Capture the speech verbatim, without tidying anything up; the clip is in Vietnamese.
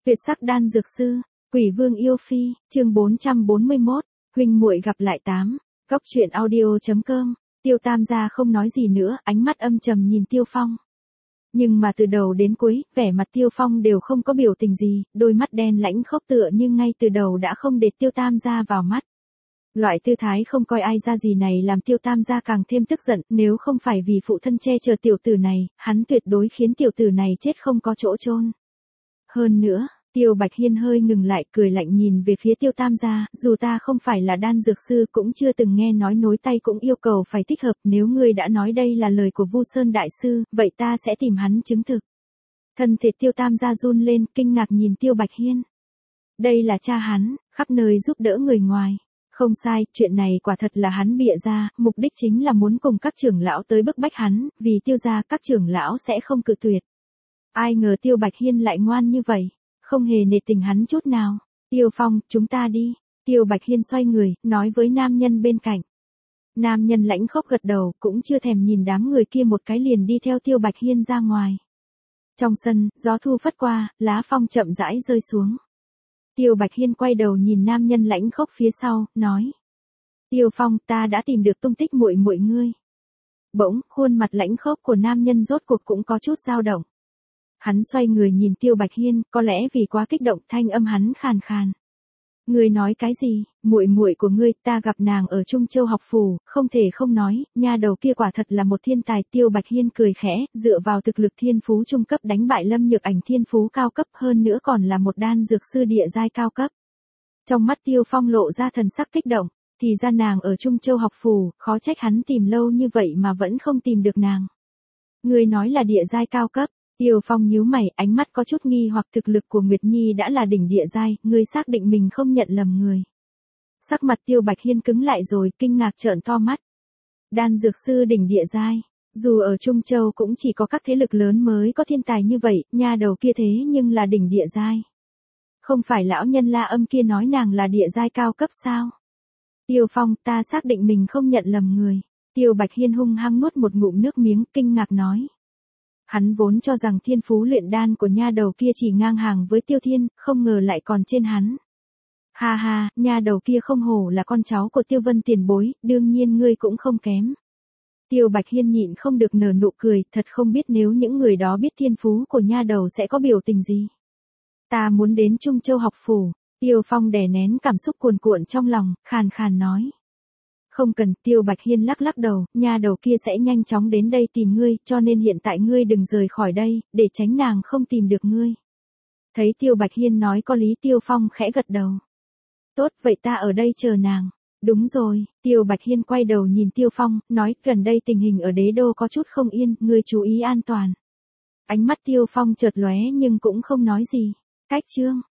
Tuyệt sắc đan dược sư, Quỷ Vương yêu phi, chương bốn trăm bốn mươi mốt, huynh muội gặp lại tám. Góc truyện audio chấm com. Tiêu Tam gia không nói gì nữa, ánh mắt âm trầm nhìn Tiêu Phong. Nhưng mà từ đầu đến cuối, vẻ mặt Tiêu Phong đều không có biểu tình gì, đôi mắt đen lãnh khốc tựa nhưng ngay từ đầu đã không để Tiêu Tam gia vào mắt. Loại tư thái không coi ai ra gì này làm Tiêu Tam gia càng thêm tức giận, nếu không phải vì phụ thân che chở tiểu tử này, hắn tuyệt đối khiến tiểu tử này chết không có chỗ chôn. Hơn nữa, Tiêu Bạch Hiên hơi ngừng lại, cười lạnh nhìn về phía Tiêu Tam gia, dù ta không phải là đan dược sư cũng chưa từng nghe nói nối tay cũng yêu cầu phải thích hợp, nếu ngươi đã nói đây là lời của Vu Sơn đại sư, vậy ta sẽ tìm hắn chứng thực. Thân thể Tiêu Tam gia run lên, kinh ngạc nhìn Tiêu Bạch Hiên. Đây là cha hắn, khắp nơi giúp đỡ người ngoài. Không sai, chuyện này quả thật là hắn bịa ra, mục đích chính là muốn cùng các trưởng lão tới bức bách hắn, vì Tiêu gia các trưởng lão sẽ không cự tuyệt. Ai ngờ Tiêu Bạch Hiên lại ngoan như vậy, không hề nể tình hắn chút nào. Tiêu Phong, chúng ta đi. Tiêu Bạch Hiên xoay người, nói với nam nhân bên cạnh. Nam nhân lãnh khốc gật đầu, cũng chưa thèm nhìn đám người kia một cái liền đi theo Tiêu Bạch Hiên ra ngoài. Trong sân, gió thu phất qua, lá phong chậm rãi rơi xuống. Tiêu Bạch Hiên quay đầu nhìn nam nhân lãnh khốc phía sau, nói. Tiêu Phong, ta đã tìm được tung tích muội muội ngươi. Bỗng, khuôn mặt lãnh khốc của nam nhân rốt cuộc cũng có chút dao động. Hắn xoay người nhìn Tiêu Bạch Hiên, có lẽ vì quá kích động thanh âm hắn khàn khàn. Ngươi nói cái gì, muội muội của ngươi, ta gặp nàng ở Trung Châu học phủ, không thể không nói, nha đầu kia quả thật là một thiên tài. Tiêu Bạch Hiên cười khẽ, dựa vào thực lực thiên phú trung cấp đánh bại Lâm Nhược Ảnh thiên phú cao cấp, hơn nữa còn là một đan dược sư địa giai cao cấp. Trong mắt Tiêu Phong lộ ra thần sắc kích động, thì ra nàng ở Trung Châu học phủ, khó trách hắn tìm lâu như vậy mà vẫn không tìm được nàng. Ngươi nói là địa giai cao cấp. Tiêu Phong nhíu mày, ánh mắt có chút nghi hoặc, thực lực của Nguyệt Nhi đã là đỉnh địa giai, ngươi xác định mình không nhận lầm người. Sắc mặt Tiêu Bạch Hiên cứng lại rồi, kinh ngạc trợn to mắt. Đan dược sư đỉnh địa giai, dù ở Trung Châu cũng chỉ có các thế lực lớn mới có thiên tài như vậy, nha đầu kia thế nhưng là đỉnh địa giai. Không phải lão nhân La Âm kia nói nàng là địa giai cao cấp sao? Tiêu Phong, ta xác định mình không nhận lầm người. Tiêu Bạch Hiên hung hăng nuốt một ngụm nước miếng, kinh ngạc nói. Hắn vốn cho rằng thiên phú luyện đan của nha đầu kia chỉ ngang hàng với Tiêu Thiên, không ngờ lại còn trên hắn. Ha ha, nha đầu kia không hổ là con cháu của Tiêu Vân tiền bối, đương nhiên ngươi cũng không kém. Tiêu Bạch Hiên nhịn không được nở nụ cười, thật không biết nếu những người đó biết thiên phú của nha đầu sẽ có biểu tình gì. Ta muốn đến Trung Châu học phủ. Tiêu Phong đè nén cảm xúc cuồn cuộn trong lòng, khàn khàn nói. Không cần, Tiêu Bạch Hiên lắc lắc đầu, nha đầu kia sẽ nhanh chóng đến đây tìm ngươi, cho nên hiện tại ngươi đừng rời khỏi đây, để tránh nàng không tìm được ngươi. Thấy Tiêu Bạch Hiên nói có lý, Tiêu Phong khẽ gật đầu. Tốt, vậy ta ở đây chờ nàng. Đúng rồi, Tiêu Bạch Hiên quay đầu nhìn Tiêu Phong, nói gần đây tình hình ở đế đô có chút không yên, ngươi chú ý an toàn. Ánh mắt Tiêu Phong chợt lóe nhưng cũng không nói gì. Cách chương.